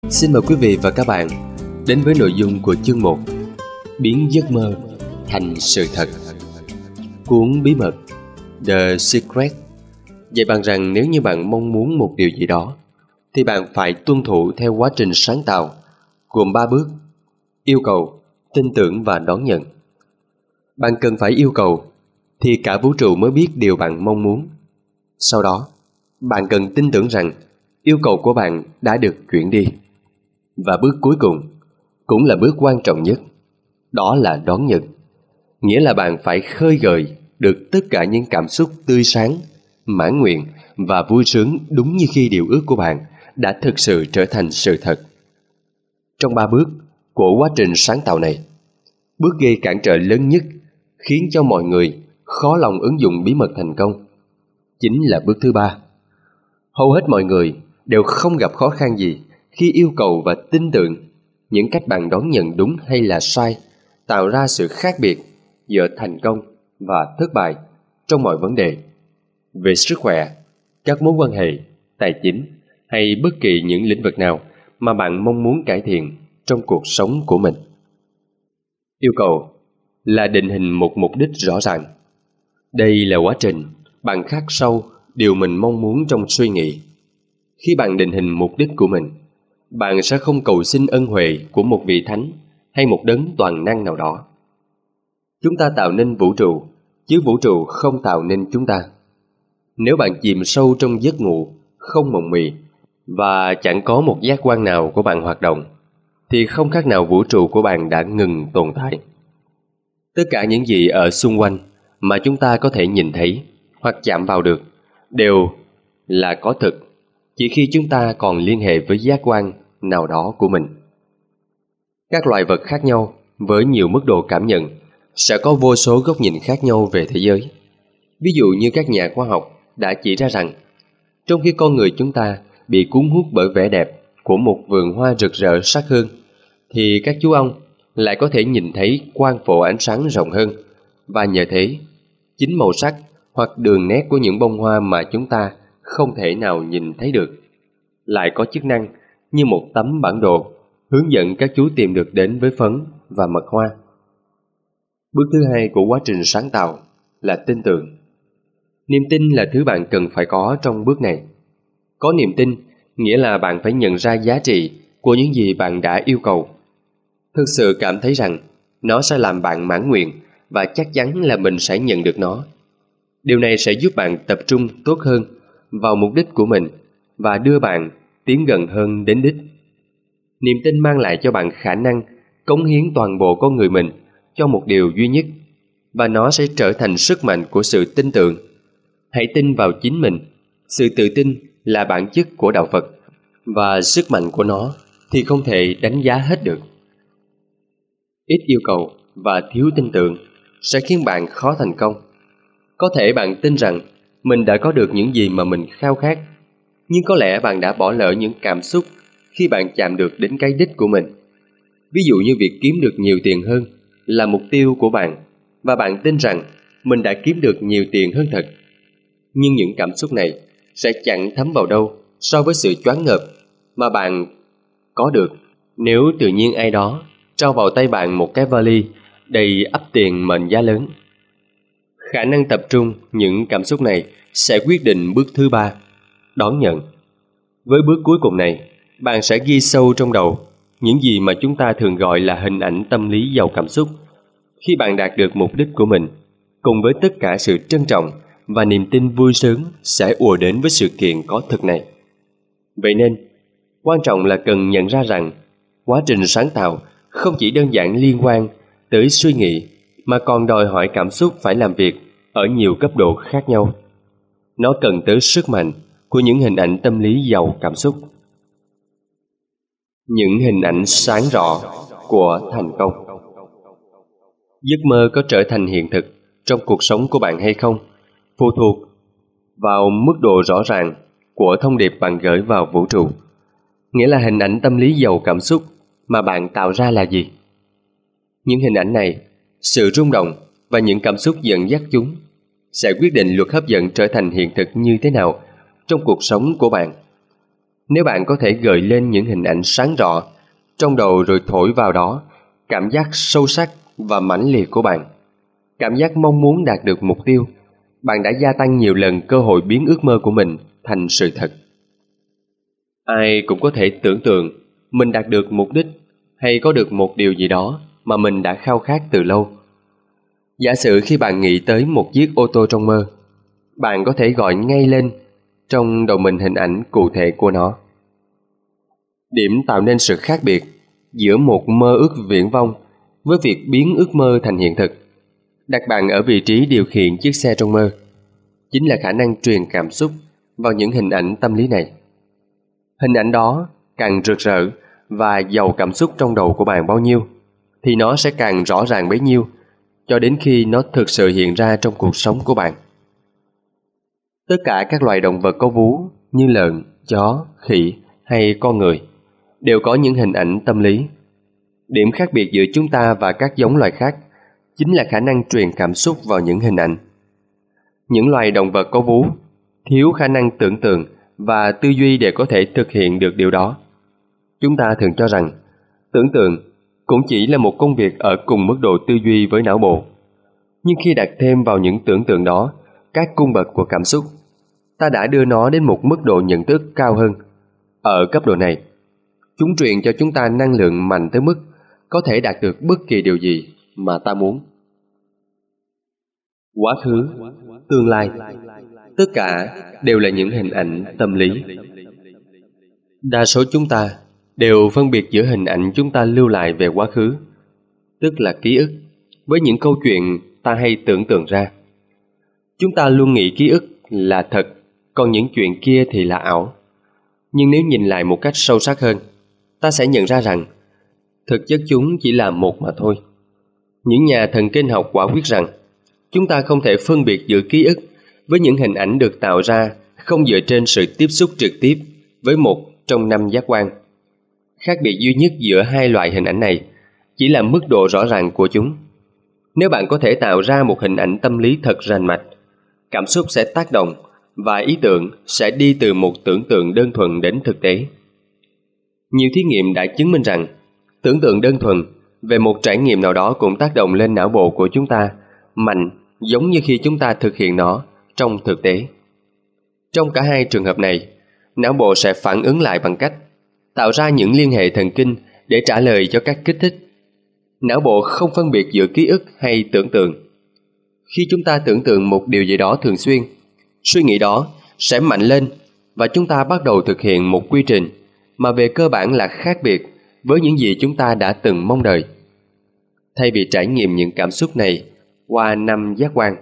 Xin mời quý vị và các bạn đến với nội dung của chương 1: Biến giấc mơ thành sự thật. Cuốn bí mật The Secret dạy bạn rằng nếu như bạn mong muốn một điều gì đó thì bạn phải tuân thủ theo quá trình sáng tạo gồm 3 bước: yêu cầu, tin tưởng và đón nhận. Bạn cần phải yêu cầu thì cả vũ trụ mới biết điều bạn mong muốn. Sau đó, bạn cần tin tưởng rằng yêu cầu của bạn đã được chuyển đi. Và bước cuối cùng, cũng là bước quan trọng nhất, đó là đón nhận. Nghĩa là bạn phải khơi gợi được tất cả những cảm xúc tươi sáng, mãn nguyện và vui sướng đúng như khi điều ước của bạn đã thực sự trở thành sự thật. Trong 3 bước của quá trình sáng tạo này, bước gây cản trở lớn nhất khiến cho mọi người khó lòng ứng dụng bí mật thành công chính là bước thứ 3. Hầu hết mọi người đều không gặp khó khăn gì khi yêu cầu và tin tưởng những cách bạn đón nhận đúng hay là sai tạo ra sự khác biệt giữa thành công và thất bại trong mọi vấn đề về sức khỏe, các mối quan hệ, tài chính hay bất kỳ những lĩnh vực nào mà bạn mong muốn cải thiện trong cuộc sống của mình. Yêu cầu là định hình một mục đích rõ ràng. Đây là quá trình bạn khắc sâu điều mình mong muốn trong suy nghĩ. Khi bạn định hình mục đích của mình, bạn sẽ không cầu xin ân huệ của một vị thánh hay một đấng toàn năng nào đó. Chúng ta tạo nên vũ trụ, chứ vũ trụ không tạo nên chúng ta. Nếu bạn chìm sâu trong giấc ngủ, không mộng mị và chẳng có một giác quan nào của bạn hoạt động, thì không khác nào vũ trụ của bạn đã ngừng tồn tại. Tất cả những gì ở xung quanh mà chúng ta có thể nhìn thấy hoặc chạm vào được đều là có thực chỉ khi chúng ta còn liên hệ với giác quan nào đó của mình. Các loài vật khác nhau với nhiều mức độ cảm nhận sẽ có vô số góc nhìn khác nhau về thế giới. Ví dụ như các nhà khoa học đã chỉ ra rằng trong khi con người chúng ta bị cuốn hút bởi vẻ đẹp của một vườn hoa rực rỡ sắc hương, thì các chú ong lại có thể nhìn thấy quang phổ ánh sáng rộng hơn, và nhờ thế, chính màu sắc hoặc đường nét của những bông hoa mà chúng ta không thể nào nhìn thấy được lại có chức năng như một tấm bản đồ hướng dẫn các chú tìm được đến với phấn và mật hoa. Bước thứ 2 của quá trình sáng tạo là tin tưởng. Niềm tin là thứ bạn cần phải có trong bước này. Có niềm tin nghĩa là bạn phải nhận ra giá trị của những gì bạn đã yêu cầu. Thực sự cảm thấy rằng nó sẽ làm bạn mãn nguyện và chắc chắn là mình sẽ nhận được nó. Điều này sẽ giúp bạn tập trung tốt hơn vào mục đích của mình và đưa bạn tiến gần hơn đến đích. Niềm tin mang lại cho bạn khả năng cống hiến toàn bộ con người mình cho một điều duy nhất, và nó sẽ trở thành sức mạnh của sự tin tưởng. Hãy tin vào chính mình. Sự tự tin là bản chất của đạo Phật, và sức mạnh của nó thì không thể đánh giá hết được. Ít yêu cầu và thiếu tin tưởng sẽ khiến bạn khó thành công. Có thể bạn tin rằng mình đã có được những gì mà mình khao khát, nhưng có lẽ bạn đã bỏ lỡ những cảm xúc khi bạn chạm được đến cái đích của mình. Ví dụ như việc kiếm được nhiều tiền hơn là mục tiêu của bạn, và bạn tin rằng mình đã kiếm được nhiều tiền hơn thật. Nhưng những cảm xúc này sẽ chẳng thấm vào đâu so với sự choáng ngợp mà bạn có được nếu tự nhiên ai đó trao vào tay bạn một cái vali đầy ắp tiền mệnh giá lớn. Khả năng tập trung những cảm xúc này sẽ quyết định bước thứ 3, đón nhận. Với bước cuối cùng này, bạn sẽ ghi sâu trong đầu những gì mà chúng ta thường gọi là hình ảnh tâm lý giàu cảm xúc. Khi bạn đạt được mục đích của mình, cùng với tất cả sự trân trọng và niềm tin vui sướng sẽ ùa đến với sự kiện có thực này. Vậy nên, quan trọng là cần nhận ra rằng quá trình sáng tạo không chỉ đơn giản liên quan tới suy nghĩ, mà còn đòi hỏi cảm xúc phải làm việc ở nhiều cấp độ khác nhau. Nó cần tới sức mạnh của những hình ảnh tâm lý giàu cảm xúc. Những hình ảnh sáng rõ của thành công. Giấc mơ có trở thành hiện thực trong cuộc sống của bạn hay không phụ thuộc vào mức độ rõ ràng của thông điệp bạn gửi vào vũ trụ. Nghĩa là hình ảnh tâm lý giàu cảm xúc mà bạn tạo ra là gì? Những hình ảnh này, sự rung động và những cảm xúc dẫn dắt chúng sẽ quyết định luật hấp dẫn trở thành hiện thực như thế nào trong cuộc sống của bạn. Nếu bạn có thể gợi lên những hình ảnh sáng rõ trong đầu rồi thổi vào đó cảm giác sâu sắc và mãnh liệt của bạn, cảm giác mong muốn đạt được mục tiêu, bạn đã gia tăng nhiều lần cơ hội biến ước mơ của mình thành sự thật. Ai cũng có thể tưởng tượng mình đạt được mục đích hay có được một điều gì đó mà mình đã khao khát từ lâu. Giả sử khi bạn nghĩ tới một chiếc ô tô trong mơ, bạn có thể gọi ngay lên trong đầu mình hình ảnh cụ thể của nó. Điểm tạo nên sự khác biệt giữa một mơ ước viển vông với việc biến ước mơ thành hiện thực, đặt bạn ở vị trí điều khiển chiếc xe trong mơ, chính là khả năng truyền cảm xúc vào những hình ảnh tâm lý này. Hình ảnh đó càng rực rỡ và giàu cảm xúc trong đầu của bạn bao nhiêu, thì nó sẽ càng rõ ràng bấy nhiêu, cho đến khi nó thực sự hiện ra trong cuộc sống của bạn. Tất cả các loài động vật có vú như lợn, chó, khỉ hay con người đều có những hình ảnh tâm lý. Điểm khác biệt giữa chúng ta và các giống loài khác chính là khả năng truyền cảm xúc vào những hình ảnh. Những loài động vật có vú thiếu khả năng tưởng tượng và tư duy để có thể thực hiện được điều đó. Chúng ta thường cho rằng tưởng tượng cũng chỉ là một công việc ở cùng mức độ tư duy với não bộ. Nhưng khi đặt thêm vào những tưởng tượng đó các cung bậc của cảm xúc, ta đã đưa nó đến một mức độ nhận thức cao hơn. Ở cấp độ này, chúng truyền cho chúng ta năng lượng mạnh tới mức có thể đạt được bất kỳ điều gì mà ta muốn. Quá khứ, tương lai, tất cả đều là những hình ảnh tâm lý. Đa số chúng ta đều phân biệt giữa hình ảnh chúng ta lưu lại về quá khứ, tức là ký ức, với những câu chuyện ta hay tưởng tượng ra. Chúng ta luôn nghĩ ký ức là thật, còn những chuyện kia thì là ảo. Nhưng nếu nhìn lại một cách sâu sắc hơn, ta sẽ nhận ra rằng thực chất chúng chỉ là một mà thôi. Những nhà thần kinh học quả quyết rằng chúng ta không thể phân biệt giữa ký ức với những hình ảnh được tạo ra không dựa trên sự tiếp xúc trực tiếp với một trong 5 giác quan. Khác biệt duy nhất giữa hai loại hình ảnh này chỉ là mức độ rõ ràng của chúng. Nếu bạn có thể tạo ra một hình ảnh tâm lý thật rành mạch, cảm xúc sẽ tác động và ý tưởng sẽ đi từ một tưởng tượng đơn thuần đến thực tế. Nhiều thí nghiệm đã chứng minh rằng tưởng tượng đơn thuần về một trải nghiệm nào đó cũng tác động lên não bộ của chúng ta mạnh giống như khi chúng ta thực hiện nó trong thực tế. Trong cả hai trường hợp này, não bộ sẽ phản ứng lại bằng cách tạo ra những liên hệ thần kinh để trả lời cho các kích thích. Não bộ không phân biệt giữa ký ức hay tưởng tượng. Khi chúng ta tưởng tượng một điều gì đó thường xuyên, suy nghĩ đó sẽ mạnh lên và chúng ta bắt đầu thực hiện một quy trình mà về cơ bản là khác biệt với những gì chúng ta đã từng mong đợi. Thay vì trải nghiệm những cảm xúc này qua 5 giác quan,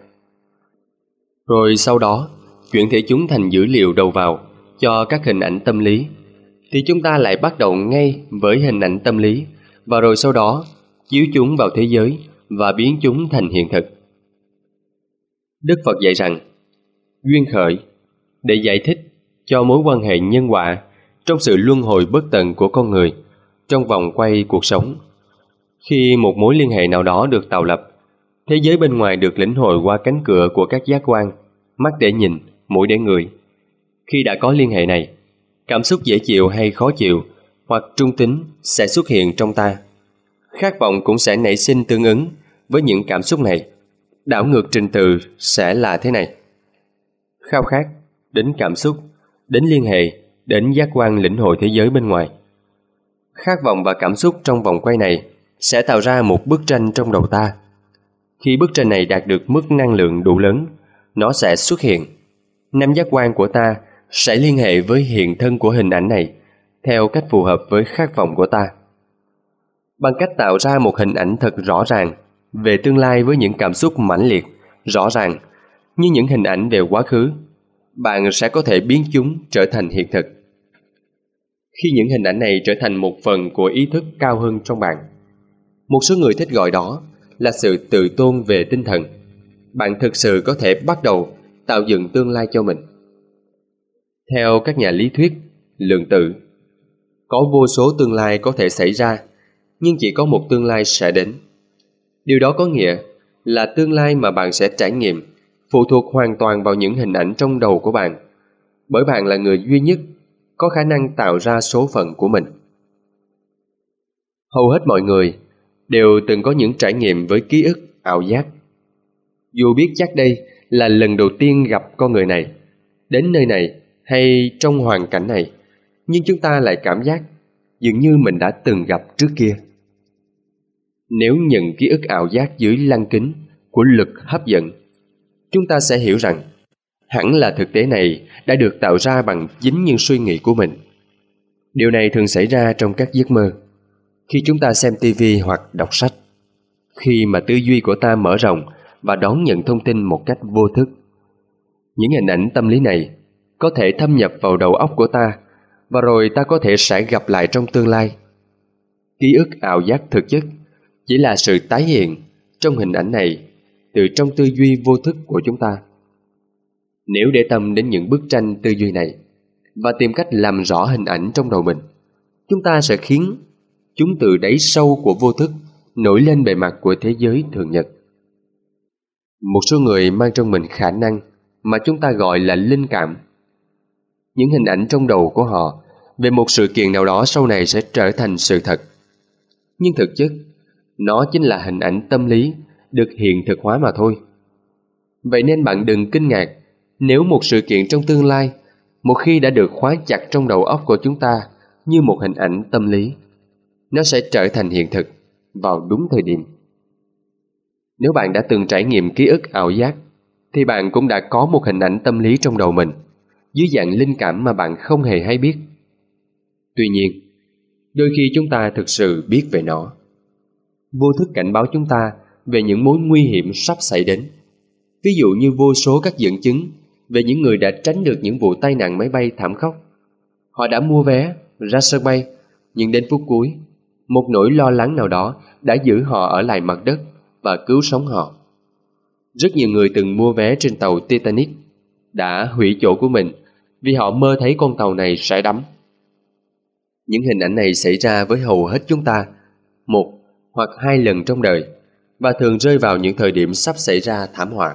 rồi sau đó chuyển thể chúng thành dữ liệu đầu vào cho các hình ảnh tâm lý, thì chúng ta lại bắt đầu ngay với hình ảnh tâm lý và rồi sau đó chiếu chúng vào thế giới và biến chúng thành hiện thực. Đức Phật dạy rằng duyên khởi để giải thích cho mối quan hệ nhân quả trong sự luân hồi bất tận của con người trong vòng quay cuộc sống. Khi một mối liên hệ nào đó được tạo lập, thế giới bên ngoài được lĩnh hội qua cánh cửa của các giác quan, mắt để nhìn, mũi để ngửi. Khi đã có liên hệ này, cảm xúc dễ chịu hay khó chịu hoặc trung tính sẽ xuất hiện trong ta. Khát vọng cũng sẽ nảy sinh tương ứng với những cảm xúc này. Đảo ngược trình tự sẽ là thế này: khao khát đến cảm xúc, đến liên hệ, đến giác quan lĩnh hội thế giới bên ngoài. Khát vọng và cảm xúc trong vòng quay này sẽ tạo ra một bức tranh trong đầu ta. Khi bức tranh này đạt được mức năng lượng đủ lớn, nó sẽ xuất hiện. 5 giác quan của ta sẽ liên hệ với hiện thân của hình ảnh này theo cách phù hợp với khát vọng của ta. Bằng cách tạo ra một hình ảnh thật rõ ràng về tương lai với những cảm xúc mãnh liệt, rõ ràng như những hình ảnh về quá khứ, bạn sẽ có thể biến chúng trở thành hiện thực. Khi những hình ảnh này trở thành một phần của ý thức cao hơn trong bạn, một số người thích gọi đó là sự tự tôn về tinh thần, bạn thực sự có thể bắt đầu tạo dựng tương lai cho mình. Theo các nhà lý thuyết lượng tử, có vô số tương lai có thể xảy ra, nhưng chỉ có một tương lai sẽ đến. Điều đó có nghĩa là tương lai mà bạn sẽ trải nghiệm phụ thuộc hoàn toàn vào những hình ảnh trong đầu của bạn, bởi bạn là người duy nhất có khả năng tạo ra số phận của mình. Hầu hết mọi người đều từng có những trải nghiệm với ký ức ảo giác. Dù biết chắc đây là lần đầu tiên gặp con người này, đến nơi này hay trong hoàn cảnh này, nhưng chúng ta lại cảm giác dường như mình đã từng gặp trước kia. Nếu nhận ký ức ảo giác dưới lăng kính của lực hấp dẫn, chúng ta sẽ hiểu rằng hẳn là thực tế này đã được tạo ra bằng chính những suy nghĩ của mình. Điều này thường xảy ra trong các giấc mơ, khi chúng ta xem TV hoặc đọc sách, khi mà tư duy của ta mở rộng và đón nhận thông tin một cách vô thức. Những hình ảnh tâm lý này có thể thâm nhập vào đầu óc của ta, và rồi ta có thể sẽ gặp lại trong tương lai. Ký ức ảo giác thực chất chỉ là sự tái hiện trong hình ảnh này từ trong tư duy vô thức của chúng ta. Nếu để tâm đến những bức tranh tư duy này và tìm cách làm rõ hình ảnh trong đầu mình, chúng ta sẽ khiến chúng từ đáy sâu của vô thức nổi lên bề mặt của thế giới thường nhật. Một số người mang trong mình khả năng mà chúng ta gọi là linh cảm. Những hình ảnh trong đầu của họ về một sự kiện nào đó sau này sẽ trở thành sự thật. Nhưng thực chất, nó chính là hình ảnh tâm lý được hiện thực hóa mà thôi. Vậy nên bạn đừng kinh ngạc nếu một sự kiện trong tương lai, một khi đã được khóa chặt trong đầu óc của chúng ta như một hình ảnh tâm lý, nó sẽ trở thành hiện thực vào đúng thời điểm. Nếu bạn đã từng trải nghiệm ký ức ảo giác, thì bạn cũng đã có một hình ảnh tâm lý trong đầu mình, dưới dạng linh cảm mà bạn không hề hay biết. Tuy nhiên, đôi khi chúng ta thực sự biết về nó. Vô thức cảnh báo chúng ta về những mối nguy hiểm sắp xảy đến. Ví dụ như vô số các dẫn chứng về những người đã tránh được những vụ tai nạn máy bay thảm khốc. Họ đã mua vé ra sân bay, nhưng đến phút cuối, một nỗi lo lắng nào đó đã giữ họ ở lại mặt đất và cứu sống họ. Rất nhiều người từng mua vé trên tàu Titanic đã hủy chỗ của mình vì họ mơ thấy con tàu này sẽ đắm. Những hình ảnh này xảy ra với hầu hết chúng ta một hoặc hai lần trong đời, và thường rơi vào những thời điểm sắp xảy ra thảm họa.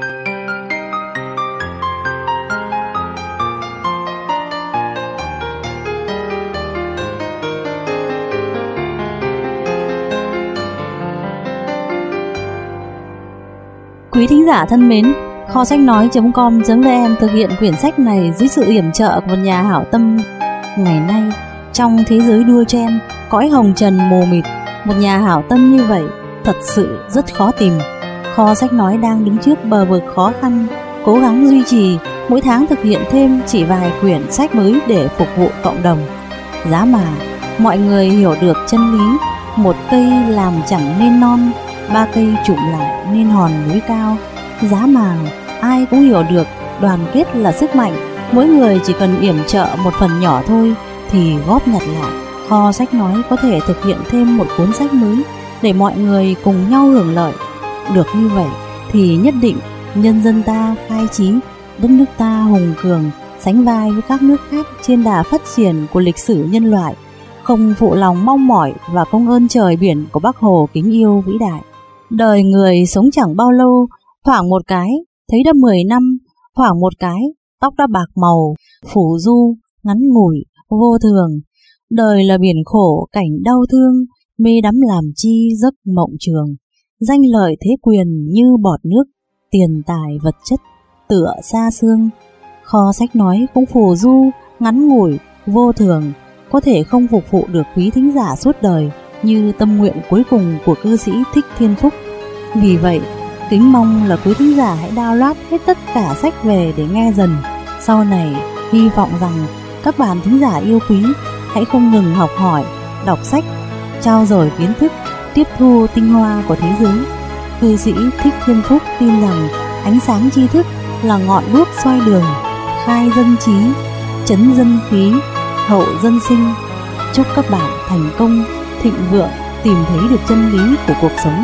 Quý thính giả thân mến, kho sách nói.com.vn thực hiện quyển sách này dưới sự yểm trợ của một nhà hảo tâm. Ngày nay, trong thế giới đua chen, cõi hồng trần mù mịt, một nhà hảo tâm như vậy thật sự rất khó tìm. Kho sách nói đang đứng trước bờ vực khó khăn, cố gắng duy trì, mỗi tháng thực hiện thêm chỉ vài quyển sách mới để phục vụ cộng đồng. Giá mà mọi người hiểu được chân lý, một cây làm chẳng nên non, ba cây chụm lại nên hòn núi cao. Giá mà ai cũng hiểu được đoàn kết là sức mạnh, mỗi người chỉ cần yểm trợ một phần nhỏ thôi thì góp nhặt lại, kho sách nói có thể thực hiện thêm một cuốn sách mới để mọi người cùng nhau hưởng lợi. Được như vậy thì nhất định nhân dân ta khai trí, đất nước ta hùng cường, sánh vai với các nước khác trên đà phát triển của lịch sử nhân loại, không phụ lòng mong mỏi và công ơn trời biển của Bác Hồ kính yêu vĩ đại. Đời người sống chẳng bao lâu, thoảng một cái thấy đã 10 năm, thoảng một cái tóc đã bạc màu, phủ du, ngắn ngủi, vô thường. Đời là biển khổ, cảnh đau thương, mê đắm làm chi giấc mộng trường. Danh lợi thế quyền như bọt nước, tiền tài vật chất tựa xa xương. Kho sách nói cũng phù du, ngắn ngủi, vô thường, có thể không phục vụ được quý thính giả suốt đời như tâm nguyện cuối cùng của cư sĩ Thích Thiên Phúc. Vì vậy, kính mong là quý thính giả hãy download hết tất cả sách về để nghe dần. Sau này, hy vọng rằng các bạn thính giả yêu quý hãy không ngừng học hỏi, đọc sách, trau dồi kiến thức, tiếp thu tinh hoa của thế giới. Cư sĩ Thích Thiên Phúc tin rằng ánh sáng tri thức là ngọn đuốc soi đường, khai dân trí, trấn dân khí, hậu dân sinh. Chúc các bạn thành công, thịnh vượng, tìm thấy được chân lý của cuộc sống.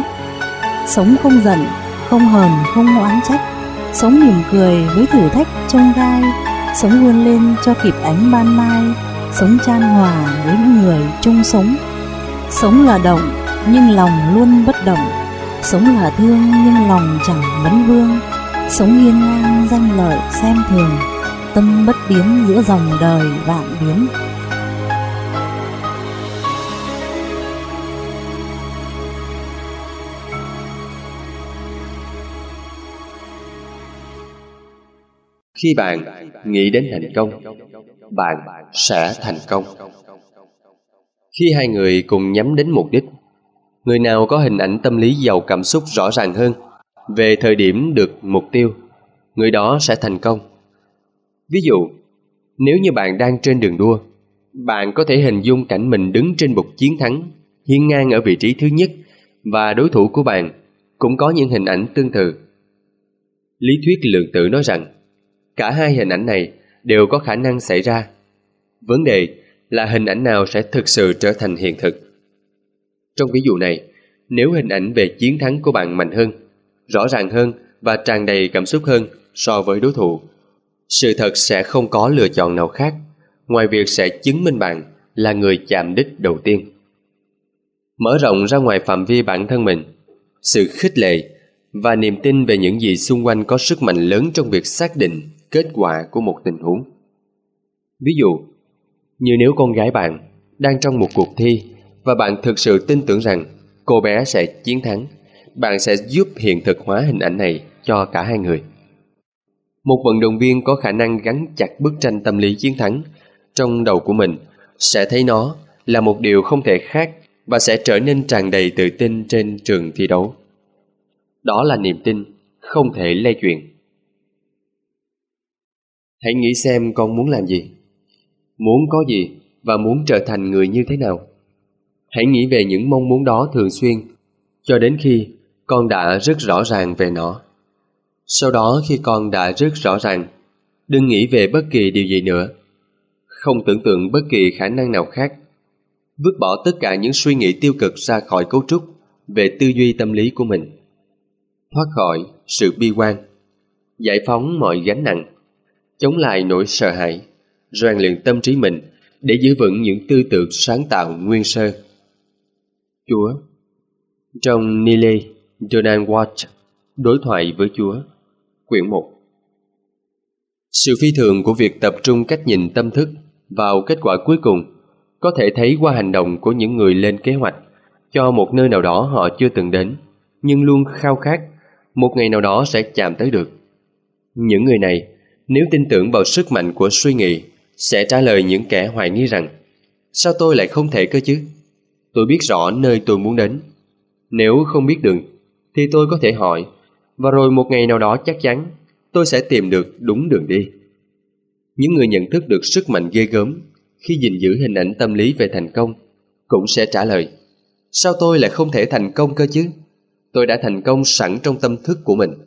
Sống không giận, không hờn, không oán trách, sống mỉm cười với thử thách chông gai, sống vươn lên cho kịp ánh ban mai, sống chan hòa với những người chung sống. Sống là động nhưng lòng luôn bất động, sống là thương nhưng lòng chẳng vấn vương, sống hiên ngang danh lợi xem thường, tâm bất biến giữa dòng đời vạn biến. Khi bạn nghĩ đến thành công, bạn sẽ thành công. Khi hai người cùng nhắm đến mục đích, người nào có hình ảnh tâm lý giàu cảm xúc rõ ràng hơn về thời điểm được mục tiêu, người đó sẽ thành công. Ví dụ, nếu như bạn đang trên đường đua, bạn có thể hình dung cảnh mình đứng trên bục chiến thắng, hiên ngang ở vị trí thứ nhất, và đối thủ của bạn cũng có những hình ảnh tương tự. Lý thuyết lượng tử nói rằng cả hai hình ảnh này đều có khả năng xảy ra. Vấn đề là hình ảnh nào sẽ thực sự trở thành hiện thực. Trong ví dụ này, nếu hình ảnh về chiến thắng của bạn mạnh hơn, rõ ràng hơn và tràn đầy cảm xúc hơn so với đối thủ, sự thật sẽ không có lựa chọn nào khác ngoài việc sẽ chứng minh bạn là người chạm đích đầu tiên. Mở rộng ra ngoài phạm vi bản thân mình, sự khích lệ và niềm tin về những gì xung quanh có sức mạnh lớn trong việc xác định kết quả của một tình huống. Ví dụ, như nếu con gái bạn đang trong một cuộc thi và bạn thực sự tin tưởng rằng cô bé sẽ chiến thắng, bạn sẽ giúp hiện thực hóa hình ảnh này cho cả hai người. Một vận động viên có khả năng gắn chặt bức tranh tâm lý chiến thắng trong đầu của mình sẽ thấy nó là một điều không thể khác và sẽ trở nên tràn đầy tự tin trên trường thi đấu. Đó là niềm tin không thể lay chuyển. Hãy nghĩ xem con muốn làm gì, muốn có gì và muốn trở thành người như thế nào. Hãy nghĩ về những mong muốn đó thường xuyên cho đến khi con đã rất rõ ràng về nó. Sau đó khi con đã rất rõ ràng, đừng nghĩ về bất kỳ điều gì nữa. Không tưởng tượng bất kỳ khả năng nào khác. Vứt bỏ tất cả những suy nghĩ tiêu cực ra khỏi cấu trúc về tư duy tâm lý của mình. Thoát khỏi sự bi quan, giải phóng mọi gánh nặng, chống lại nỗi sợ hãi, rèn luyện tâm trí mình để giữ vững những tư tưởng sáng tạo nguyên sơ. Chúa. Trong Neale Donald Walsch, Đối thoại với Chúa, quyển 1. Sự phi thường của việc tập trung cách nhìn tâm thức vào kết quả cuối cùng có thể thấy qua hành động của những người lên kế hoạch cho một nơi nào đó họ chưa từng đến, nhưng luôn khao khát một ngày nào đó sẽ chạm tới được. Những người này, nếu tin tưởng vào sức mạnh của suy nghĩ, sẽ trả lời những kẻ hoài nghi rằng sao tôi lại không thể cơ chứ? Tôi biết rõ nơi tôi muốn đến. Nếu không biết đường thì tôi có thể hỏi, và rồi một ngày nào đó chắc chắn tôi sẽ tìm được đúng đường đi. Những người nhận thức được sức mạnh ghê gớm khi gìn giữ hình ảnh tâm lý về thành công cũng sẽ trả lời, sao tôi lại không thể thành công cơ chứ? Tôi đã thành công sẵn trong tâm thức của mình.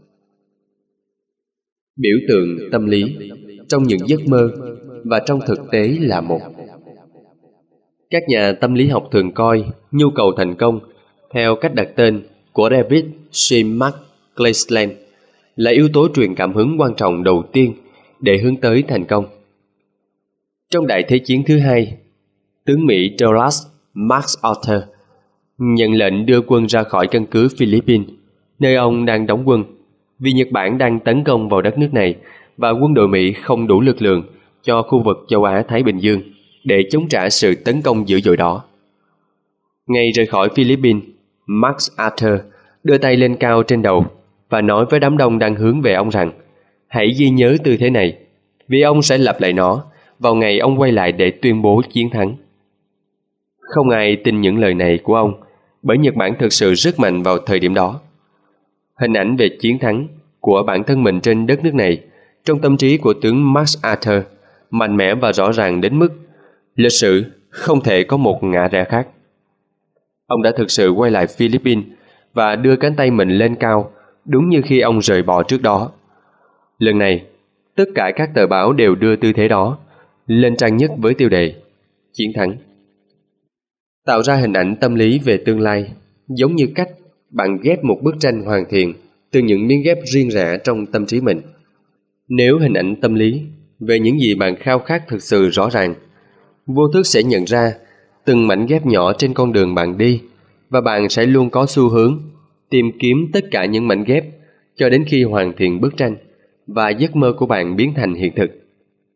Biểu tượng tâm lý trong những giấc mơ và trong thực tế là một. Các nhà tâm lý học thường coi nhu cầu thành công theo cách đặt tên của David C. McClelland là yếu tố truyền cảm hứng quan trọng đầu tiên để hướng tới thành công. Trong Đại Thế chiến thứ hai, tướng Mỹ Douglas MacArthur nhận lệnh đưa quân ra khỏi căn cứ Philippines, nơi ông đang đóng quân, vì Nhật Bản đang tấn công vào đất nước này và quân đội Mỹ không đủ lực lượng cho khu vực châu Á-Thái Bình Dương để chống trả sự tấn công dữ dội đó. Ngày rời khỏi Philippines, MacArthur đưa tay lên cao trên đầu và nói với đám đông đang hướng về ông rằng hãy ghi nhớ tư thế này, vì ông sẽ lặp lại nó vào ngày ông quay lại để tuyên bố chiến thắng. Không ai tin những lời này của ông, bởi Nhật Bản thực sự rất mạnh vào thời điểm đó. Hình ảnh về chiến thắng của bản thân mình trên đất nước này trong tâm trí của tướng MacArthur mạnh mẽ và rõ ràng đến mức lịch sử không thể có một ngã rẽ khác. Ông đã thực sự quay lại Philippines và đưa cánh tay mình lên cao đúng như khi ông rời bỏ trước đó. Lần này, tất cả các tờ báo đều đưa tư thế đó lên trang nhất với tiêu đề chiến thắng. Tạo ra hình ảnh tâm lý về tương lai giống như cách bạn ghép một bức tranh hoàn thiện từ những miếng ghép riêng rẽ trong tâm trí mình. Nếu hình ảnh tâm lý về những gì bạn khao khát thực sự rõ ràng, vô thức sẽ nhận ra từng mảnh ghép nhỏ trên con đường bạn đi, và bạn sẽ luôn có xu hướng tìm kiếm tất cả những mảnh ghép cho đến khi hoàn thiện bức tranh và giấc mơ của bạn biến thành hiện thực.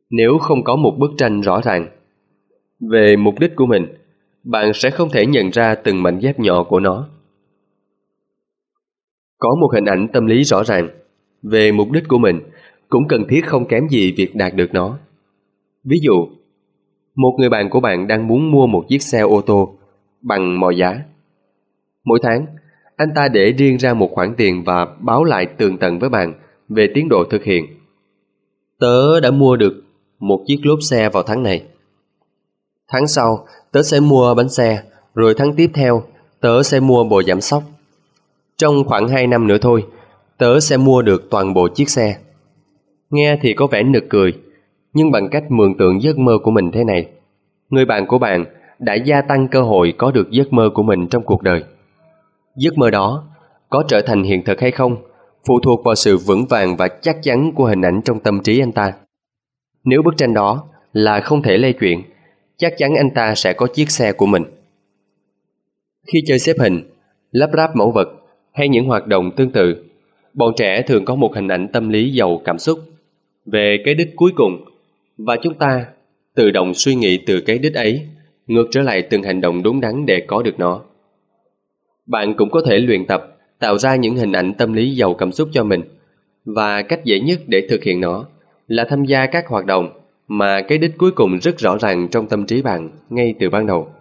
Nếu không có một bức tranh rõ ràng về mục đích của mình, bạn sẽ không thể nhận ra từng mảnh ghép nhỏ của nó. Có một hình ảnh tâm lý rõ ràng về mục đích của mình cũng cần thiết không kém gì việc đạt được nó. Ví dụ, một người bạn của bạn đang muốn mua một chiếc xe ô tô bằng mọi giá. Mỗi tháng, anh ta để riêng ra một khoản tiền và báo lại tường tận với bạn về tiến độ thực hiện. Tớ đã mua được một chiếc lốp xe vào tháng này. Tháng sau, tớ sẽ mua bánh xe, rồi tháng tiếp theo, tớ sẽ mua bộ giảm xóc. Trong khoảng 2 năm nữa thôi, tớ sẽ mua được toàn bộ chiếc xe. Nghe thì có vẻ nực cười, nhưng bằng cách mường tượng giấc mơ của mình thế này, người bạn của bạn đã gia tăng cơ hội có được giấc mơ của mình trong cuộc đời. Giấc mơ đó có trở thành hiện thực hay không phụ thuộc vào sự vững vàng và chắc chắn của hình ảnh trong tâm trí anh ta. Nếu bức tranh đó là không thể lay chuyển, chắc chắn anh ta sẽ có chiếc xe của mình. Khi chơi xếp hình, lắp ráp mẫu vật hay những hoạt động tương tự, bọn trẻ thường có một hình ảnh tâm lý giàu cảm xúc về cái đích cuối cùng, và chúng ta tự động suy nghĩ từ cái đích ấy ngược trở lại từng hành động đúng đắn để có được nó. Bạn cũng có thể luyện tập tạo ra những hình ảnh tâm lý giàu cảm xúc cho mình, và cách dễ nhất để thực hiện nó là tham gia các hoạt động mà cái đích cuối cùng rất rõ ràng trong tâm trí bạn ngay từ ban đầu.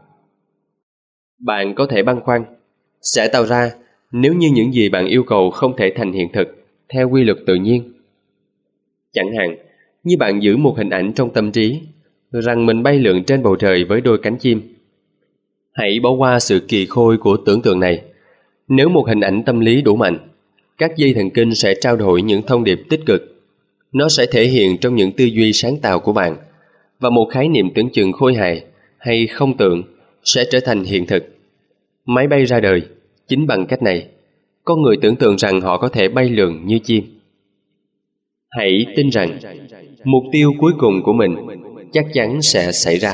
Bạn có thể băn khoăn sẽ tạo ra nếu như những gì bạn yêu cầu không thể thành hiện thực theo quy luật tự nhiên. Chẳng hạn như bạn giữ một hình ảnh trong tâm trí rằng mình bay lượn trên bầu trời với đôi cánh chim. Hãy bỏ qua sự kỳ khôi của tưởng tượng này. Nếu một hình ảnh tâm lý đủ mạnh, các dây thần kinh sẽ trao đổi những thông điệp tích cực. Nó sẽ thể hiện trong những tư duy sáng tạo của bạn, và một khái niệm tưởng chừng khôi hài hay không tưởng sẽ trở thành hiện thực. Máy bay ra đời chính bằng cách này. Con người tưởng tượng rằng họ có thể bay lượn như chim. Hãy tin rằng mục tiêu cuối cùng của mình chắc chắn sẽ xảy ra.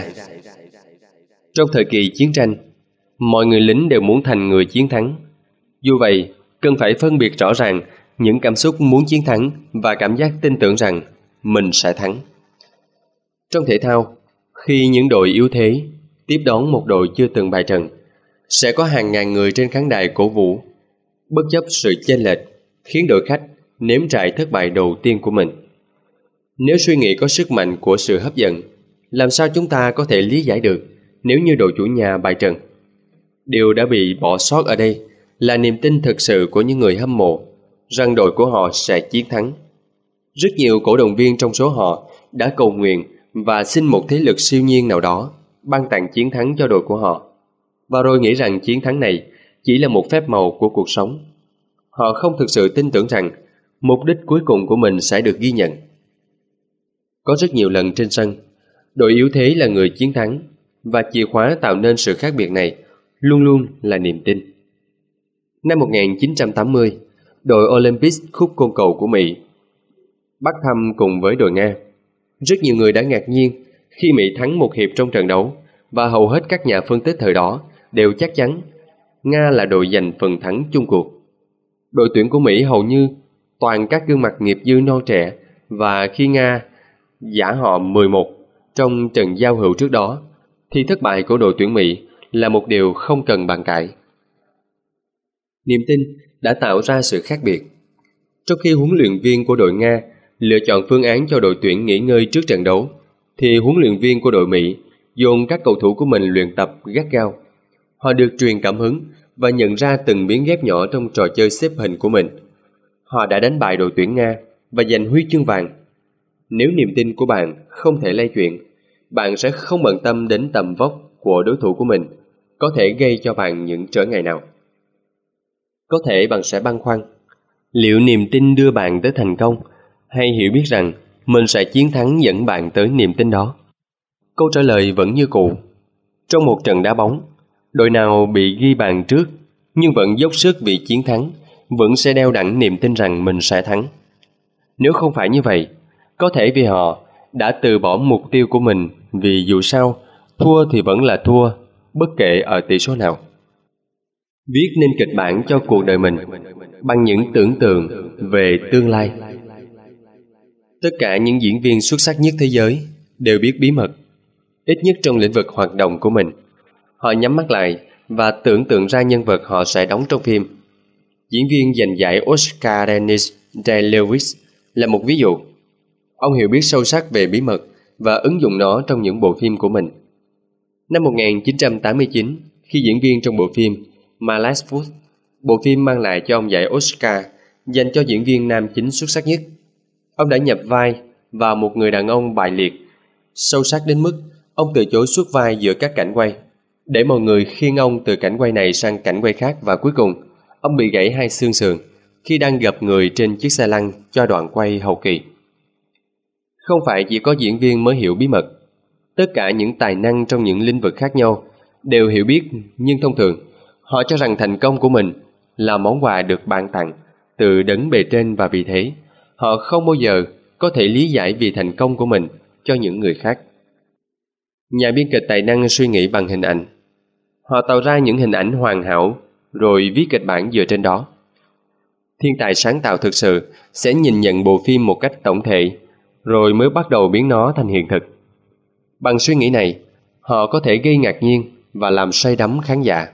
Trong thời kỳ chiến tranh, mọi người lính đều muốn thành người chiến thắng. Dù vậy, cần phải phân biệt rõ ràng những cảm xúc muốn chiến thắng và cảm giác tin tưởng rằng mình sẽ thắng. Trong thể thao, khi những đội yếu thế tiếp đón một đội chưa từng bại trận, sẽ có hàng ngàn người trên khán đài cổ vũ, bất chấp sự chênh lệch khiến đội khách nếm trải thất bại đầu tiên của mình. Nếu suy nghĩ có sức mạnh của sự hấp dẫn, làm sao chúng ta có thể lý giải được nếu như đội chủ nhà bại trận? Điều đã bị bỏ sót ở đây là niềm tin thực sự của những người hâm mộ rằng đội của họ sẽ chiến thắng. Rất nhiều cổ động viên trong số họ đã cầu nguyện và xin một thế lực siêu nhiên nào đó ban tặng chiến thắng cho đội của họ, và rồi nghĩ rằng chiến thắng này chỉ là một phép màu của cuộc sống. Họ không thực sự tin tưởng rằng mục đích cuối cùng của mình sẽ được ghi nhận. Có rất nhiều lần trên sân, đội yếu thế là người chiến thắng, và chìa khóa tạo nên sự khác biệt này luôn luôn là niềm tin. Năm 1980, đội Olympics khúc côn cầu của Mỹ bắt thăm cùng với đội Nga. Rất nhiều người đã ngạc nhiên khi Mỹ thắng một hiệp trong trận đấu, và hầu hết các nhà phân tích thời đó đều chắc chắn Nga là đội giành phần thắng chung cuộc. Đội tuyển của Mỹ hầu như toàn các gương mặt nghiệp dư non trẻ, và khi Nga giã họ 11 trong trận giao hữu trước đó, thì thất bại của đội tuyển Mỹ là một điều không cần bàn cãi. Niềm tin đã tạo ra sự khác biệt. Trong khi huấn luyện viên của đội Nga lựa chọn phương án cho đội tuyển nghỉ ngơi trước trận đấu, thì huấn luyện viên của đội Mỹ dồn các cầu thủ của mình luyện tập gắt gao. Họ được truyền cảm hứng và nhận ra từng miếng ghép nhỏ trong trò chơi xếp hình của mình. Họ đã đánh bại đội tuyển Nga và giành huy chương vàng. Nếu niềm tin của bạn không thể lay chuyển, bạn sẽ không bận tâm đến tầm vóc của đối thủ của mình có thể gây cho bạn những trở ngại nào. Có thể bạn sẽ băn khoăn, liệu niềm tin đưa bạn tới thành công, hay hiểu biết rằng mình sẽ chiến thắng dẫn bạn tới niềm tin đó? Câu trả lời vẫn như cũ. Trong một trận đá bóng, đội nào bị ghi bàn trước nhưng vẫn dốc sức vì chiến thắng vẫn sẽ đeo đẳng niềm tin rằng mình sẽ thắng. Nếu không phải như vậy, có thể vì họ đã từ bỏ mục tiêu của mình, vì dù sao, thua thì vẫn là thua, bất kể ở tỷ số nào. Viết nên kịch bản cho cuộc đời mình bằng những tưởng tượng về tương lai. Tất cả những diễn viên xuất sắc nhất thế giới đều biết bí mật, ít nhất trong lĩnh vực hoạt động của mình. Họ nhắm mắt lại và tưởng tượng ra nhân vật họ sẽ đóng trong phim. Diễn viên giành giải Oscar Daniel Day-Lewis là một ví dụ. Ông hiểu biết sâu sắc về bí mật và ứng dụng nó trong những bộ phim của mình. Năm 1989, khi diễn viên trong bộ phim My Last Food, bộ phim mang lại cho ông giải Oscar dành cho diễn viên nam chính xuất sắc nhất, ông đã nhập vai vào một người đàn ông bại liệt, sâu sắc đến mức ông từ chối xuất vai giữa các cảnh quay, để mọi người khiêng ông từ cảnh quay này sang cảnh quay khác, và cuối cùng ông bị gãy 2 xương sườn khi đang gập người trên chiếc xe lăn cho đoạn quay hậu kỳ. Không phải chỉ có diễn viên mới hiểu bí mật. Tất cả những tài năng trong những lĩnh vực khác nhau đều hiểu biết, nhưng thông thường họ cho rằng thành công của mình là món quà được ban tặng từ đấng bề trên, và vì thế họ không bao giờ có thể lý giải vì thành công của mình cho những người khác. Nhà biên kịch tài năng suy nghĩ bằng hình ảnh. Họ tạo ra những hình ảnh hoàn hảo rồi viết kịch bản dựa trên đó. Thiên tài sáng tạo thực sự sẽ nhìn nhận bộ phim một cách tổng thể rồi mới bắt đầu biến nó thành hiện thực. Bằng suy nghĩ này, họ có thể gây ngạc nhiên và làm say đắm khán giả.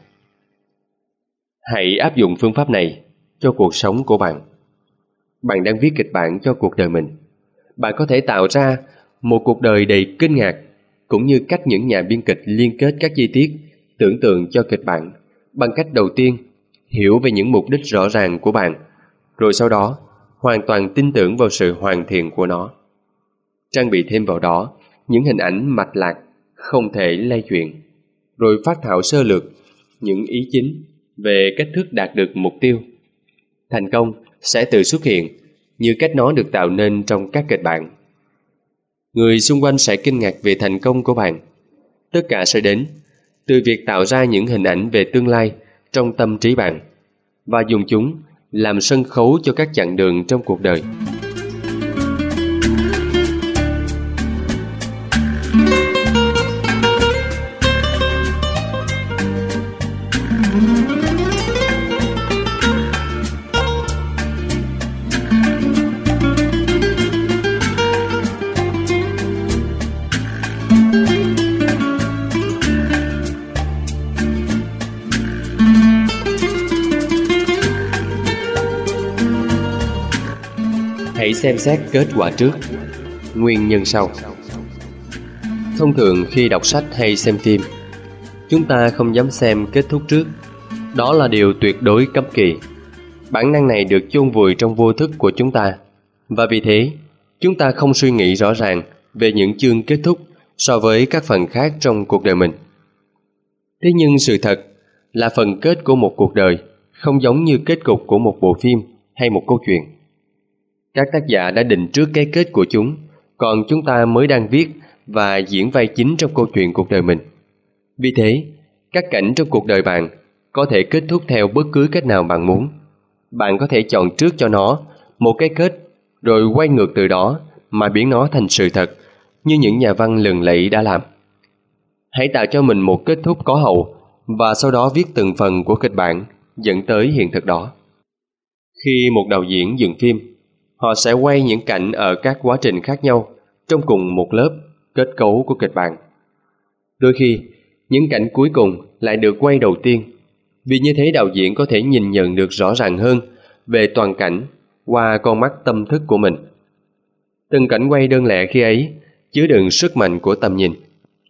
Hãy áp dụng phương pháp này cho cuộc sống của bạn. Bạn đang viết kịch bản cho cuộc đời mình. Bạn có thể tạo ra một cuộc đời đầy kinh ngạc, cũng như cách những nhà biên kịch liên kết các chi tiết, tưởng tượng cho kịch bản bằng cách đầu tiên hiểu về những mục đích rõ ràng của bạn, rồi sau đó hoàn toàn tin tưởng vào sự hoàn thiện của nó. Trang bị thêm vào đó những hình ảnh mạch lạc, không thể lay chuyển, rồi phát thảo sơ lược những ý chính về cách thức đạt được mục tiêu. Thành công sẽ tự xuất hiện như cách nó được tạo nên trong các kịch bản. Người xung quanh sẽ kinh ngạc về thành công của bạn. Tất cả sẽ đến từ việc tạo ra những hình ảnh về tương lai trong tâm trí bạn và dùng chúng làm sân khấu cho các chặng đường trong cuộc đời. Hãy xem xét kết quả trước, nguyên nhân sau. Thông thường khi đọc sách hay xem phim, chúng ta không dám xem kết thúc trước. Đó là điều tuyệt đối cấm kỵ. Bản năng này được chôn vùi trong vô thức của chúng ta, và vì thế chúng ta không suy nghĩ rõ ràng về những chương kết thúc so với các phần khác trong cuộc đời mình. Thế nhưng sự thật là phần kết của một cuộc đời không giống như kết cục của một bộ phim hay một câu chuyện. Các tác giả đã định trước cái kết của chúng, còn chúng ta mới đang viết và diễn vai chính trong câu chuyện cuộc đời mình. Vì thế, các cảnh trong cuộc đời bạn có thể kết thúc theo bất cứ cách nào bạn muốn. Bạn có thể chọn trước cho nó một cái kết, rồi quay ngược từ đó mà biến nó thành sự thật, như những nhà văn lừng lẫy đã làm. Hãy tạo cho mình một kết thúc có hậu, và sau đó viết từng phần của kịch bản dẫn tới hiện thực đó. Khi một đạo diễn dựng phim, họ sẽ quay những cảnh ở các quá trình khác nhau trong cùng một lớp kết cấu của kịch bản. Đôi khi, những cảnh cuối cùng lại được quay đầu tiên, vì như thế đạo diễn có thể nhìn nhận được rõ ràng hơn về toàn cảnh qua con mắt tâm thức của mình. Từng cảnh quay đơn lẻ khi ấy chứa đựng sức mạnh của tầm nhìn.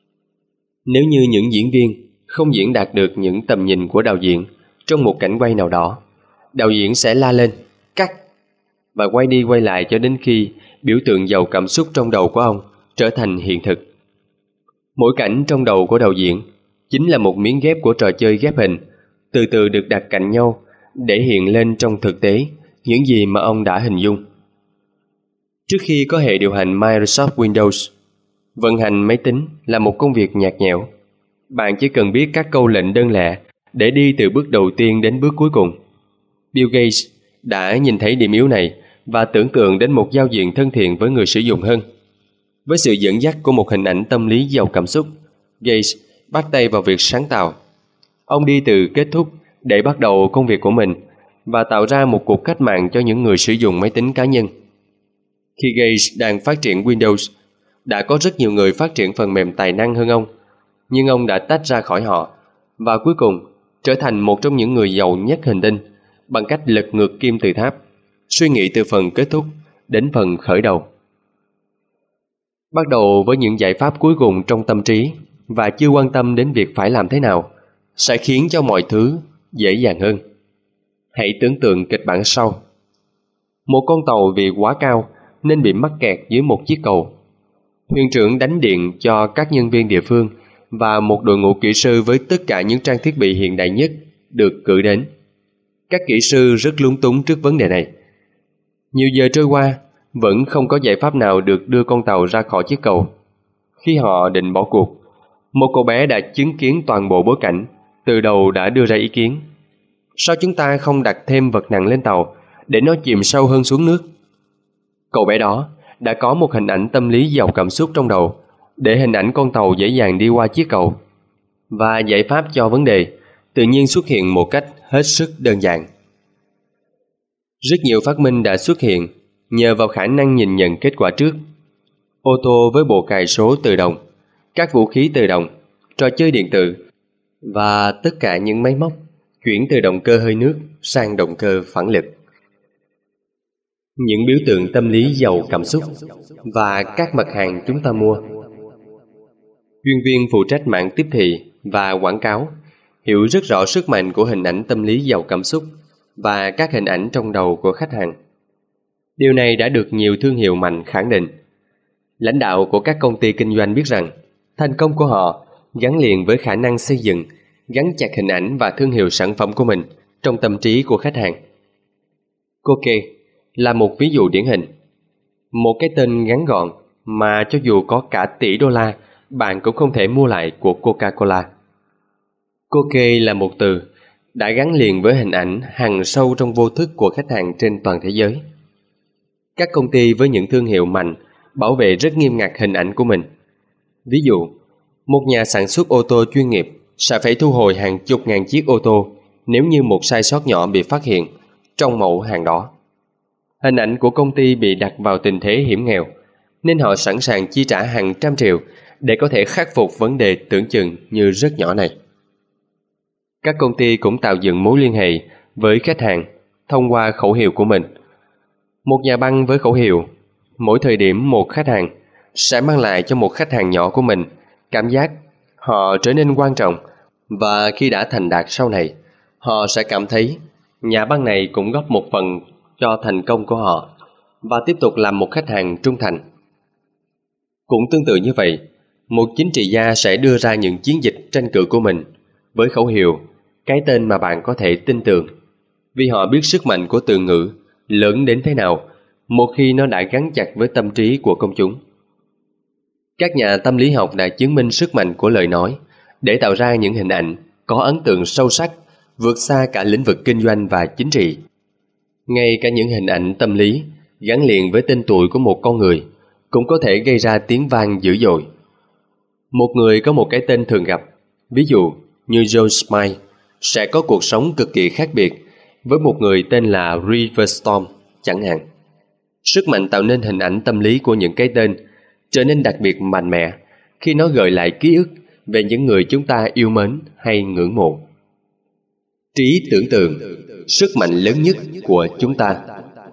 Nếu như những diễn viên không diễn đạt được những tầm nhìn của đạo diễn trong một cảnh quay nào đó, đạo diễn sẽ la lên cắt và quay đi quay lại cho đến khi biểu tượng giàu cảm xúc trong đầu của ông trở thành hiện thực. Mỗi cảnh trong đầu của đạo diễn chính là một miếng ghép của trò chơi ghép hình, từ từ được đặt cạnh nhau để hiện lên trong thực tế những gì mà ông đã hình dung. Trước khi có hệ điều hành Microsoft Windows, vận hành máy tính là một công việc nhạt nhẽo. Bạn chỉ cần biết các câu lệnh đơn lẻ để đi từ bước đầu tiên đến bước cuối cùng. Bill Gates đã nhìn thấy điểm yếu này và tưởng tượng đến một giao diện thân thiện với người sử dụng hơn. Với sự dẫn dắt của một hình ảnh tâm lý giàu cảm xúc, Gates bắt tay vào việc sáng tạo. Ông đi từ kết thúc để bắt đầu công việc của mình và tạo ra một cuộc cách mạng cho những người sử dụng máy tính cá nhân. Khi Gates đang phát triển Windows, đã có rất nhiều người phát triển phần mềm tài năng hơn ông, nhưng ông đã tách ra khỏi họ và cuối cùng trở thành một trong những người giàu nhất hành tinh bằng cách lật ngược kim tự tháp, suy nghĩ từ phần kết thúc đến phần khởi đầu. Bắt đầu với những giải pháp cuối cùng trong tâm trí và chưa quan tâm đến việc phải làm thế nào sẽ khiến cho mọi thứ dễ dàng hơn. Hãy tưởng tượng kịch bản sau. Một con tàu vì quá cao nên bị mắc kẹt dưới một chiếc cầu. Thuyền trưởng đánh điện cho các nhân viên địa phương và một đội ngũ kỹ sư với tất cả những trang thiết bị hiện đại nhất được cử đến. Các kỹ sư rất lúng túng trước vấn đề này. Nhiều giờ trôi qua, vẫn không có giải pháp nào được đưa con tàu ra khỏi chiếc cầu. Khi họ định bỏ cuộc, một cậu bé đã chứng kiến toàn bộ bối cảnh, từ đầu đã đưa ra ý kiến. Sao chúng ta không đặt thêm vật nặng lên tàu để nó chìm sâu hơn xuống nước? Cậu bé đó đã có một hình ảnh tâm lý giàu cảm xúc trong đầu để hình ảnh con tàu dễ dàng đi qua chiếc cầu. Và giải pháp cho vấn đề tự nhiên xuất hiện một cách hết sức đơn giản. Rất nhiều phát minh đã xuất hiện nhờ vào khả năng nhìn nhận kết quả trước. Ô tô với bộ cài số tự động, các vũ khí tự động, trò chơi điện tử và tất cả những máy móc chuyển từ động cơ hơi nước sang động cơ phản lực. Những biểu tượng tâm lý giàu cảm xúc và các mặt hàng chúng ta mua. Chuyên viên phụ trách mảng tiếp thị và quảng cáo hiểu rất rõ sức mạnh của hình ảnh tâm lý giàu cảm xúc và các hình ảnh trong đầu của khách hàng. Điều này đã được nhiều thương hiệu mạnh khẳng định. Lãnh đạo của các công ty kinh doanh biết rằng thành công của họ gắn liền với khả năng xây dựng, gắn chặt hình ảnh và thương hiệu sản phẩm của mình trong tâm trí của khách hàng. Coke là một ví dụ điển hình. Một cái tên ngắn gọn mà cho dù có cả tỷ đô la, bạn cũng không thể mua lại của Coca-Cola. Coke là một từ đã gắn liền với hình ảnh hằn sâu trong vô thức của khách hàng trên toàn thế giới. Các công ty với những thương hiệu mạnh bảo vệ rất nghiêm ngặt hình ảnh của mình. Ví dụ, một nhà sản xuất ô tô chuyên nghiệp sẽ phải thu hồi hàng chục ngàn chiếc ô tô nếu như một sai sót nhỏ bị phát hiện trong mẫu hàng đó. Hình ảnh của công ty bị đặt vào tình thế hiểm nghèo, nên họ sẵn sàng chi trả hàng trăm triệu để có thể khắc phục vấn đề tưởng chừng như rất nhỏ này. Các công ty cũng tạo dựng mối liên hệ với khách hàng thông qua khẩu hiệu của mình. Một nhà băng với khẩu hiệu, mỗi thời điểm một khách hàng sẽ mang lại cho một khách hàng nhỏ của mình cảm giác họ trở nên quan trọng, và khi đã thành đạt sau này, họ sẽ cảm thấy nhà băng này cũng góp một phần cho thành công của họ và tiếp tục làm một khách hàng trung thành. Cũng tương tự như vậy, một chính trị gia sẽ đưa ra những chiến dịch tranh cử của mình với khẩu hiệu, cái tên mà bạn có thể tin tưởng, vì họ biết sức mạnh của từ ngữ lớn đến thế nào một khi nó đã gắn chặt với tâm trí của công chúng. Các nhà tâm lý học đã chứng minh sức mạnh của lời nói để tạo ra những hình ảnh có ấn tượng sâu sắc vượt xa cả lĩnh vực kinh doanh và chính trị. Ngay cả những hình ảnh tâm lý gắn liền với tên tuổi của một con người cũng có thể gây ra tiếng vang dữ dội. Một người có một cái tên thường gặp, ví dụ như John Smith, sẽ có cuộc sống cực kỳ khác biệt với một người tên là River Storm chẳng hạn. Sức mạnh tạo nên hình ảnh tâm lý của những cái tên trở nên đặc biệt mạnh mẽ khi nó gợi lại ký ức về những người chúng ta yêu mến hay ngưỡng mộ. Trí tưởng tượng, sức mạnh lớn nhất của chúng ta.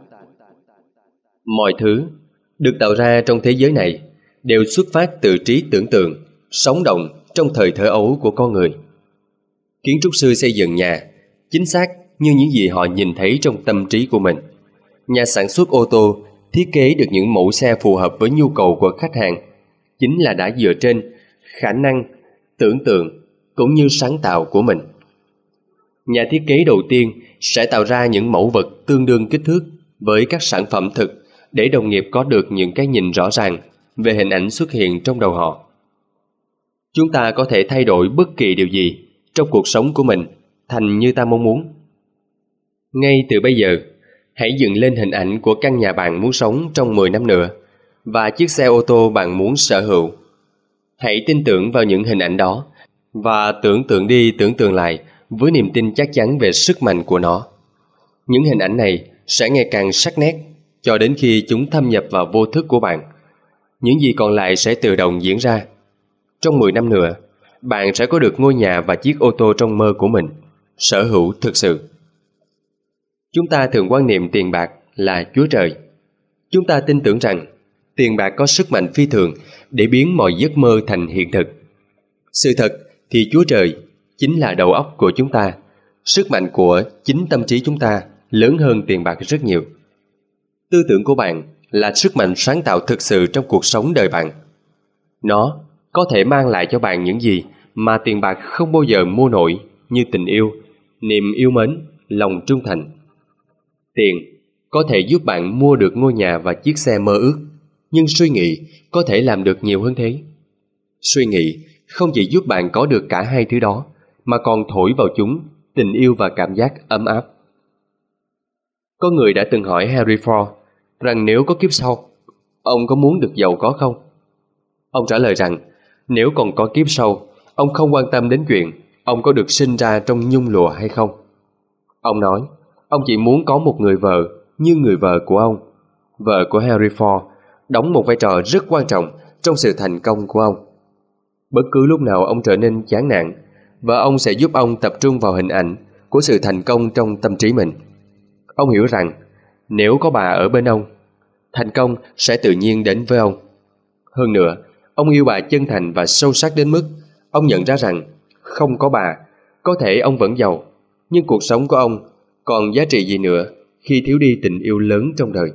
Mọi thứ được tạo ra trong thế giới này đều xuất phát từ trí tưởng tượng, sống động trong thời thơ ấu của con người. Kiến trúc sư xây dựng nhà chính xác như những gì họ nhìn thấy trong tâm trí của mình. Nhà sản xuất ô tô thiết kế được những mẫu xe phù hợp với nhu cầu của khách hàng chính là đã dựa trên khả năng tưởng tượng cũng như sáng tạo của mình. Nhà thiết kế đầu tiên sẽ tạo ra những mẫu vật tương đương kích thước với các sản phẩm thực để đồng nghiệp có được những cái nhìn rõ ràng về hình ảnh xuất hiện trong đầu họ. Chúng ta có thể thay đổi bất kỳ điều gì trong cuộc sống của mình thành như ta mong muốn. Ngay từ bây giờ, hãy dựng lên hình ảnh của căn nhà bạn muốn sống trong 10 năm nữa và chiếc xe ô tô bạn muốn sở hữu. Hãy tin tưởng vào những hình ảnh đó và tưởng tượng đi tưởng tượng lại với niềm tin chắc chắn về sức mạnh của nó. Những hình ảnh này sẽ ngày càng sắc nét cho đến khi chúng thâm nhập vào vô thức của bạn. Những gì còn lại sẽ tự động diễn ra. Trong 10 năm nữa, bạn sẽ có được ngôi nhà và chiếc ô tô trong mơ của mình, sở hữu thực sự. Chúng ta thường quan niệm tiền bạc là Chúa Trời. Chúng ta tin tưởng rằng tiền bạc có sức mạnh phi thường để biến mọi giấc mơ thành hiện thực. Sự thật thì Chúa Trời chính là đầu óc của chúng ta. Sức mạnh của chính tâm trí chúng ta lớn hơn tiền bạc rất nhiều. Tư tưởng của bạn là sức mạnh sáng tạo thực sự trong cuộc sống đời bạn. Nó có thể mang lại cho bạn những gì mà tiền bạc không bao giờ mua nổi, như tình yêu, niềm yêu mến, lòng trung thành. Tiền có thể giúp bạn mua được ngôi nhà và chiếc xe mơ ước, nhưng suy nghĩ có thể làm được nhiều hơn thế. Suy nghĩ không chỉ giúp bạn có được cả hai thứ đó, mà còn thổi vào chúng tình yêu và cảm giác ấm áp. Có người đã từng hỏi Henry Ford rằng nếu có kiếp sau, ông có muốn được giàu có không? Ông trả lời rằng nếu còn có kiếp sau, ông không quan tâm đến chuyện ông có được sinh ra trong nhung lụa hay không. Ông nói ông chỉ muốn có một người vợ như người vợ của ông. Vợ của Henry Ford đóng một vai trò rất quan trọng trong sự thành công của ông. Bất cứ lúc nào ông trở nên chán nản, vợ ông sẽ giúp ông tập trung vào hình ảnh của sự thành công trong tâm trí mình. Ông hiểu rằng nếu có bà ở bên ông, thành công sẽ tự nhiên đến với ông. Hơn nữa, ông yêu bà chân thành và sâu sắc đến mức ông nhận ra rằng không có bà, có thể ông vẫn giàu, nhưng cuộc sống của ông còn giá trị gì nữa khi thiếu đi tình yêu lớn trong đời.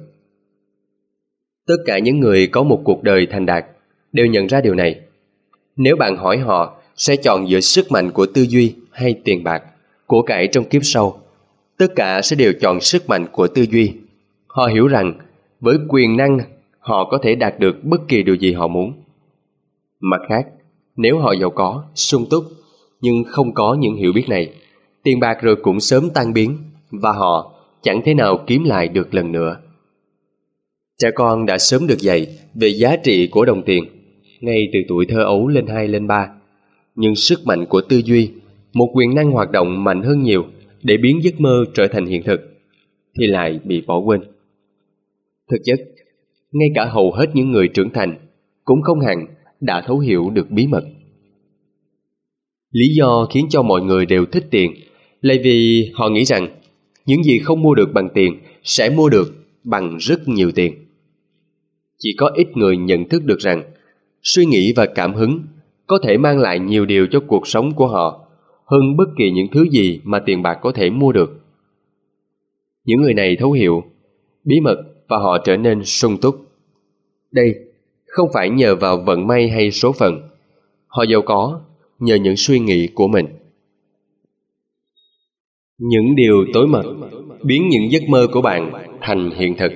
Tất cả những người có một cuộc đời thành đạt đều nhận ra điều này. Nếu bạn hỏi họ sẽ chọn giữa sức mạnh của tư duy hay tiền bạc, của cải trong kiếp sau, tất cả sẽ đều chọn sức mạnh của tư duy. Họ hiểu rằng với quyền năng họ có thể đạt được bất kỳ điều gì họ muốn. Mặt khác, nếu họ giàu có, sung túc, nhưng không có những hiểu biết này, tiền bạc rồi cũng sớm tan biến và họ chẳng thể nào kiếm lại được lần nữa. Trẻ con đã sớm được dạy về giá trị của đồng tiền, ngay từ tuổi thơ ấu lên 2 lên 3. Nhưng sức mạnh của tư duy, một quyền năng hoạt động mạnh hơn nhiều để biến giấc mơ trở thành hiện thực, thì lại bị bỏ quên. Thực chất, ngay cả hầu hết những người trưởng thành cũng không hẳn đã thấu hiểu được bí mật. Lý do khiến cho mọi người đều thích tiền là vì họ nghĩ rằng những gì không mua được bằng tiền sẽ mua được bằng rất nhiều tiền. Chỉ có ít người nhận thức được rằng suy nghĩ và cảm hứng có thể mang lại nhiều điều cho cuộc sống của họ hơn bất kỳ những thứ gì mà tiền bạc có thể mua được. Những người này thấu hiểu bí mật và họ trở nên sung túc. Đây không phải nhờ vào vận may hay số phận. Họ giàu có nhờ những suy nghĩ của mình. Những điều tối mật biến những giấc mơ của bạn thành hiện thực.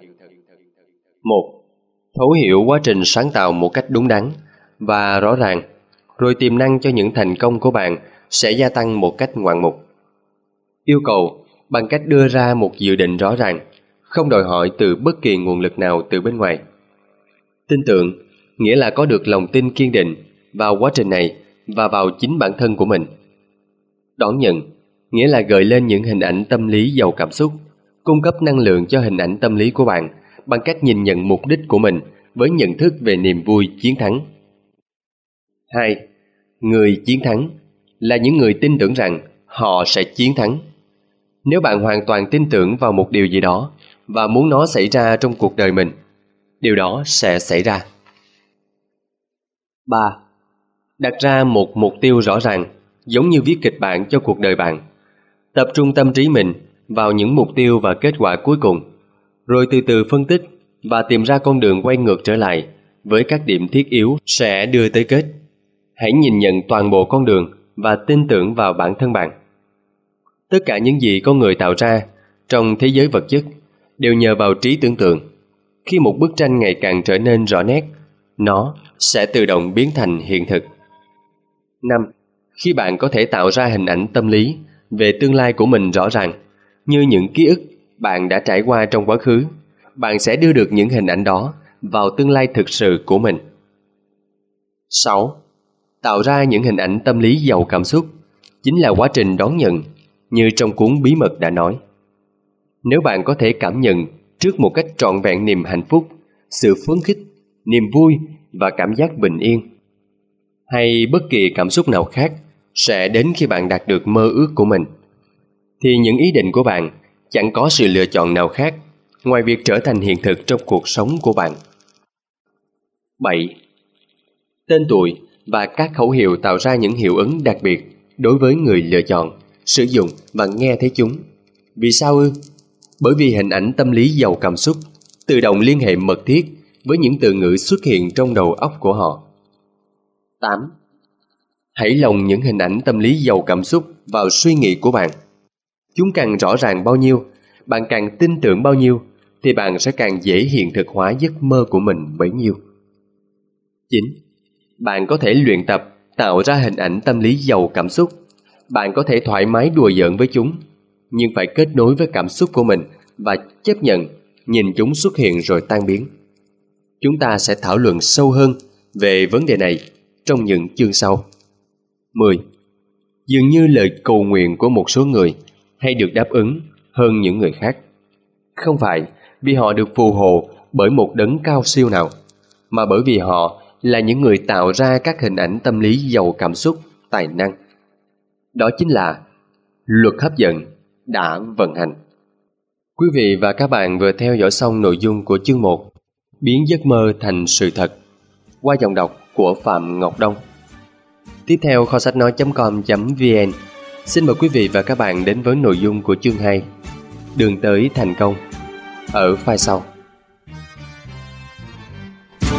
1. Thấu hiểu quá trình sáng tạo một cách đúng đắn và rõ ràng, rồi tiềm năng cho những thành công của bạn sẽ gia tăng một cách ngoạn mục. Yêu cầu bằng cách đưa ra một dự định rõ ràng, không đòi hỏi từ bất kỳ nguồn lực nào từ bên ngoài. Tin tưởng nghĩa là có được lòng tin kiên định vào quá trình này và vào chính bản thân của mình. Đón nhận nghĩa là gợi lên những hình ảnh tâm lý giàu cảm xúc, cung cấp năng lượng cho hình ảnh tâm lý của bạn bằng cách nhìn nhận mục đích của mình với nhận thức về niềm vui chiến thắng. 2. Người chiến thắng là những người tin tưởng rằng họ sẽ chiến thắng. Nếu bạn hoàn toàn tin tưởng vào một điều gì đó và muốn nó xảy ra trong cuộc đời mình, điều đó sẽ xảy ra. 3. Đặt ra một mục tiêu rõ ràng, giống như viết kịch bản cho cuộc đời bạn. Tập trung tâm trí mình vào những mục tiêu và kết quả cuối cùng, rồi từ từ phân tích và tìm ra con đường quay ngược trở lại với các điểm thiết yếu sẽ đưa tới kết. Hãy nhìn nhận toàn bộ con đường và tin tưởng vào bản thân bạn. Tất cả những gì con người tạo ra trong thế giới vật chất đều nhờ vào trí tưởng tượng. Khi một bức tranh ngày càng trở nên rõ nét, nó sẽ tự động biến thành hiện thực. 5. Khi bạn có thể tạo ra hình ảnh tâm lý về tương lai của mình rõ ràng, như những ký ức bạn đã trải qua trong quá khứ, bạn sẽ đưa được những hình ảnh đó vào tương lai thực sự của mình. 6. Tạo ra những hình ảnh tâm lý giàu cảm xúc chính là quá trình đón nhận, như trong cuốn Bí mật đã nói. Nếu bạn có thể cảm nhận trước một cách trọn vẹn niềm hạnh phúc, sự phấn khích, niềm vui và cảm giác bình yên. Hay bất kỳ cảm xúc nào khác sẽ đến khi bạn đạt được mơ ước của mình, thì những ý định của bạn chẳng có sự lựa chọn nào khác ngoài việc trở thành hiện thực trong cuộc sống của bạn. 7. Tên tuổi và các khẩu hiệu tạo ra những hiệu ứng đặc biệt đối với người lựa chọn, sử dụng và nghe thấy chúng. Vì sao ư? Bởi vì hình ảnh tâm lý giàu cảm xúc tự động liên hệ mật thiết với những từ ngữ xuất hiện trong đầu óc của họ. 8. Hãy lồng những hình ảnh tâm lý giàu cảm xúc vào suy nghĩ của bạn. Chúng càng rõ ràng bao nhiêu, bạn càng tin tưởng bao nhiêu, thì bạn sẽ càng dễ hiện thực hóa giấc mơ của mình bấy nhiêu. 9. Bạn có thể luyện tập tạo ra hình ảnh tâm lý giàu cảm xúc. Bạn có thể thoải mái đùa giỡn với chúng, nhưng phải kết nối với cảm xúc của mình và chấp nhận nhìn chúng xuất hiện rồi tan biến. Chúng ta sẽ thảo luận sâu hơn về vấn đề này trong những chương sau. 10. Dường như lời cầu nguyện của một số người hay được đáp ứng hơn những người khác. Không phải vì họ được phù hộ bởi một đấng cao siêu nào, mà bởi vì họ là những người tạo ra các hình ảnh tâm lý giàu cảm xúc, tài năng. Đó chính là luật hấp dẫn đã vận hành. Quý vị và các bạn vừa theo dõi xong nội dung của chương 1 Biến giấc mơ thành sự thật qua giọng đọc của Phạm Ngọc Đông. Tiếp theo, kho sách nói.com.vn xin mời quý vị và các bạn đến với nội dung của chương 2 Đường tới thành công ở file sau.